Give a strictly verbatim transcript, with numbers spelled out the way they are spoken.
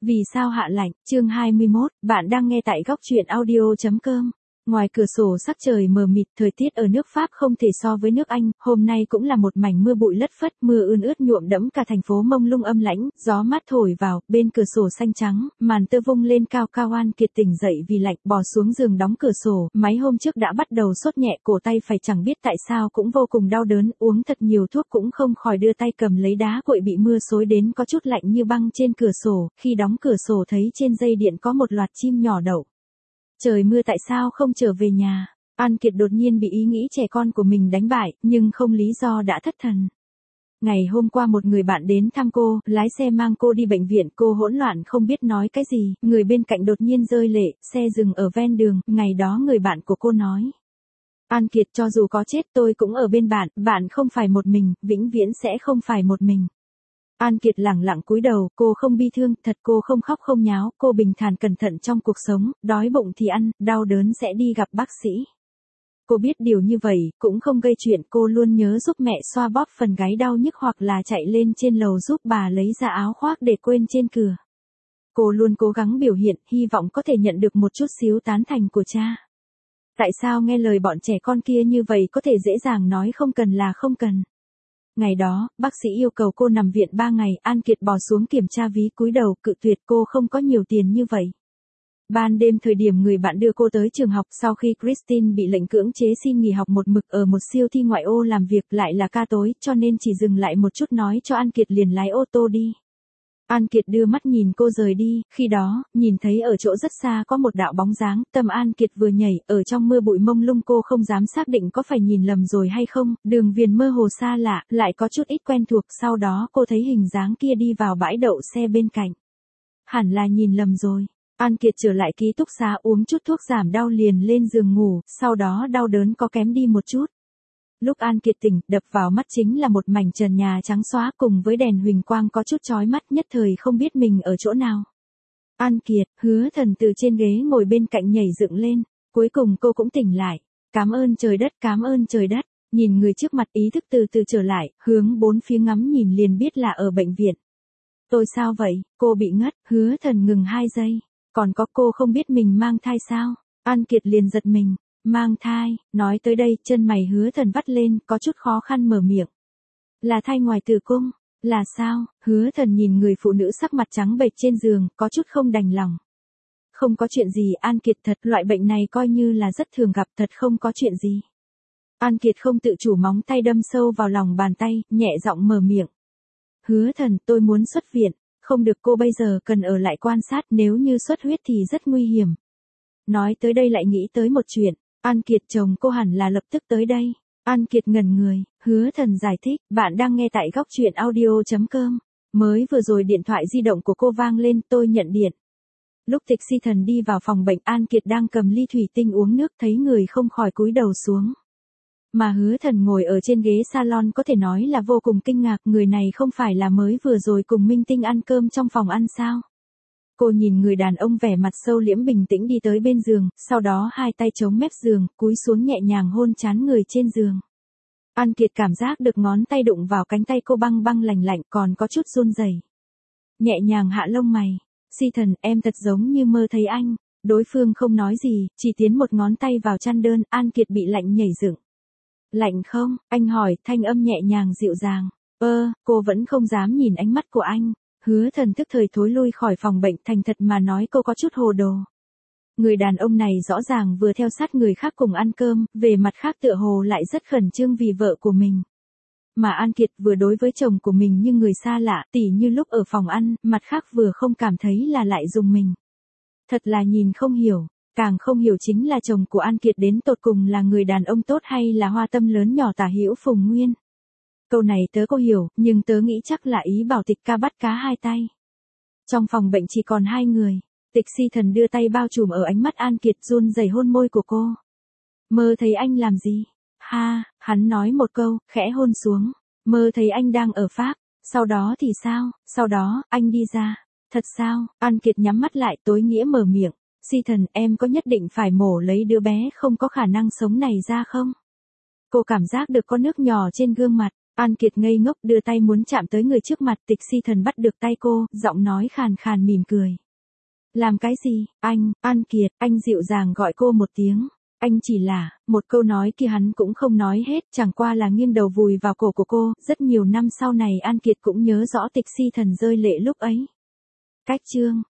Vì sao hạ lạnh, chương hai mươi mốt, bạn đang nghe tại góc truyện audio chấm com. Ngoài cửa sổ sắc trời mờ mịt, thời tiết ở nước Pháp không thể so với nước Anh, hôm nay cũng là một mảnh mưa bụi lất phất, mưa ươn ướt nhuộm đẫm cả thành phố mông lung âm lãnh, gió mát thổi vào, bên cửa sổ xanh trắng, màn tơ vung lên cao cao. An Kiệt tỉnh dậy vì lạnh, bò xuống giường đóng cửa sổ, mấy hôm trước đã bắt đầu sốt nhẹ, cổ tay phải chẳng biết tại sao cũng vô cùng đau đớn, uống thật nhiều thuốc cũng không khỏi, đưa tay cầm lấy đá cuội bị mưa xối đến có chút lạnh như băng trên cửa sổ, khi đóng cửa sổ thấy trên dây điện có một loạt chim nhỏ đậu. Trời mưa tại sao không trở về nhà? An Kiệt đột nhiên bị ý nghĩ trẻ con của mình đánh bại, nhưng không lý do đã thất thần. Ngày hôm qua một người bạn đến thăm cô, lái xe mang cô đi bệnh viện, cô hỗn loạn không biết nói cái gì, người bên cạnh đột nhiên rơi lệ, xe dừng ở ven đường, ngày đó người bạn của cô nói. An Kiệt, cho dù có chết tôi cũng ở bên bạn, bạn không phải một mình, vĩnh viễn sẽ không phải một mình. An Kiệt lẳng lặng cúi đầu, cô không bi thương, thật cô không khóc không nháo, cô bình thản cẩn thận trong cuộc sống, đói bụng thì ăn, đau đớn sẽ đi gặp bác sĩ. Cô biết điều như vậy, cũng không gây chuyện, cô luôn nhớ giúp mẹ xoa bóp phần gáy đau nhức hoặc là chạy lên trên lầu giúp bà lấy ra áo khoác để quên trên cửa. Cô luôn cố gắng biểu hiện, hy vọng có thể nhận được một chút xíu tán thành của cha. Tại sao nghe lời bọn trẻ con kia như vậy có thể dễ dàng nói không cần là không cần. Ngày đó, bác sĩ yêu cầu cô nằm viện ba ngày, An Kiệt bò xuống kiểm tra ví, cúi đầu cự tuyệt, cô không có nhiều tiền như vậy. Ban đêm thời điểm người bạn đưa cô tới trường học, sau khi Christine bị lệnh cưỡng chế xin nghỉ học một mực ở một siêu thị ngoại ô làm việc, lại là ca tối, cho nên chỉ dừng lại một chút nói cho An Kiệt liền lái ô tô đi. An Kiệt đưa mắt nhìn cô rời đi, khi đó, nhìn thấy ở chỗ rất xa có một đạo bóng dáng, tâm An Kiệt vừa nhảy, ở trong mưa bụi mông lung cô không dám xác định có phải nhìn lầm rồi hay không, đường viền mơ hồ xa lạ, lại có chút ít quen thuộc, sau đó cô thấy hình dáng kia đi vào bãi đậu xe bên cạnh. Hẳn là nhìn lầm rồi. An Kiệt trở lại ký túc xá uống chút thuốc giảm đau liền lên giường ngủ, sau đó đau đớn có kém đi một chút. Lúc An Kiệt tỉnh, đập vào mắt chính là một mảnh trần nhà trắng xóa cùng với đèn huỳnh quang có chút chói mắt, nhất thời không biết mình ở chỗ nào. An Kiệt, Hứa Thần từ trên ghế ngồi bên cạnh nhảy dựng lên, cuối cùng cô cũng tỉnh lại. Cảm ơn trời đất, cảm ơn trời đất, nhìn người trước mặt ý thức từ từ trở lại, hướng bốn phía ngắm nhìn liền biết là ở bệnh viện. Tôi sao vậy, cô bị ngất, Hứa Thần ngừng hai giây, còn có cô không biết mình mang thai sao? An Kiệt liền giật mình. Mang thai, nói tới đây, chân mày Hứa Thần vắt lên, có chút khó khăn mở miệng. Là thai ngoài tử cung, là sao? Hứa Thần nhìn người phụ nữ sắc mặt trắng bệch trên giường, có chút không đành lòng. Không có chuyện gì, An Kiệt, thật, loại bệnh này coi như là rất thường gặp, thật không có chuyện gì. An Kiệt không tự chủ móng tay đâm sâu vào lòng bàn tay, nhẹ giọng mở miệng. Hứa Thần, tôi muốn xuất viện, không được, cô bây giờ cần ở lại quan sát, nếu như xuất huyết thì rất nguy hiểm. Nói tới đây lại nghĩ tới một chuyện. An Kiệt, chồng cô hẳn là lập tức tới đây. An Kiệt ngẩn người, Hứa Thần giải thích, bạn đang nghe tại góc truyện audio chấm com. Mới vừa rồi điện thoại di động của cô vang lên, tôi nhận điện. Lúc Tịch Si Thần đi vào phòng bệnh, An Kiệt đang cầm ly thủy tinh uống nước, thấy người không khỏi cúi đầu xuống. Mà Hứa Thần ngồi ở trên ghế salon có thể nói là vô cùng kinh ngạc, người này không phải là mới vừa rồi cùng Minh Tinh ăn cơm trong phòng ăn sao? Cô nhìn người đàn ông vẻ mặt sâu liễm bình tĩnh đi tới bên giường, sau đó hai tay chống mép giường, cúi xuống nhẹ nhàng hôn trán người trên giường. An Kiệt cảm giác được ngón tay đụng vào cánh tay cô băng băng lạnh lạnh, còn có chút run rẩy. Nhẹ nhàng hạ lông mày. Si Thần, em thật giống như mơ thấy anh. Đối phương không nói gì, chỉ tiến một ngón tay vào chăn đơn, An Kiệt bị lạnh nhảy dựng. Lạnh không? Anh hỏi, thanh âm nhẹ nhàng dịu dàng. Ơ, cô vẫn không dám nhìn ánh mắt của anh. Hứa Thần tức thời thối lui khỏi phòng bệnh, thành thật mà nói cô có chút hồ đồ. Người đàn ông này rõ ràng vừa theo sát người khác cùng ăn cơm, về mặt khác tựa hồ lại rất khẩn trương vì vợ của mình. Mà An Kiệt vừa đối với chồng của mình như người xa lạ, tỉ như lúc ở phòng ăn, mặt khác vừa không cảm thấy là lại dùng mình. Thật là nhìn không hiểu, càng không hiểu chính là chồng của An Kiệt đến tột cùng là người đàn ông tốt hay là hoa tâm lớn nhỏ tả hữu Phùng Nguyên. Câu này tớ có hiểu, nhưng tớ nghĩ chắc là ý bảo Tịch ca bắt cá hai tay. Trong phòng bệnh chỉ còn hai người, Tịch Si Thần đưa tay bao trùm ở ánh mắt An Kiệt, run rẩy hôn môi của cô. Mơ thấy anh làm gì? Ha, hắn nói một câu, khẽ hôn xuống. Mơ thấy anh đang ở Pháp, sau đó thì sao? Sau đó, anh đi ra. Thật sao? An Kiệt nhắm mắt lại, tối nghĩa mở miệng. Si Thần, em có nhất định phải mổ lấy đứa bé không có khả năng sống này ra không? Cô cảm giác được có nước nhỏ trên gương mặt. An Kiệt ngây ngốc đưa tay muốn chạm tới người trước mặt, Tịch Si Thần bắt được tay cô, giọng nói khàn khàn mỉm cười. Làm cái gì, anh, An Kiệt, anh dịu dàng gọi cô một tiếng. Anh chỉ là, một câu nói kia hắn cũng không nói hết, chẳng qua là nghiêng đầu vùi vào cổ của cô, rất nhiều năm sau này An Kiệt cũng nhớ rõ Tịch Si Thần rơi lệ lúc ấy. Cách chương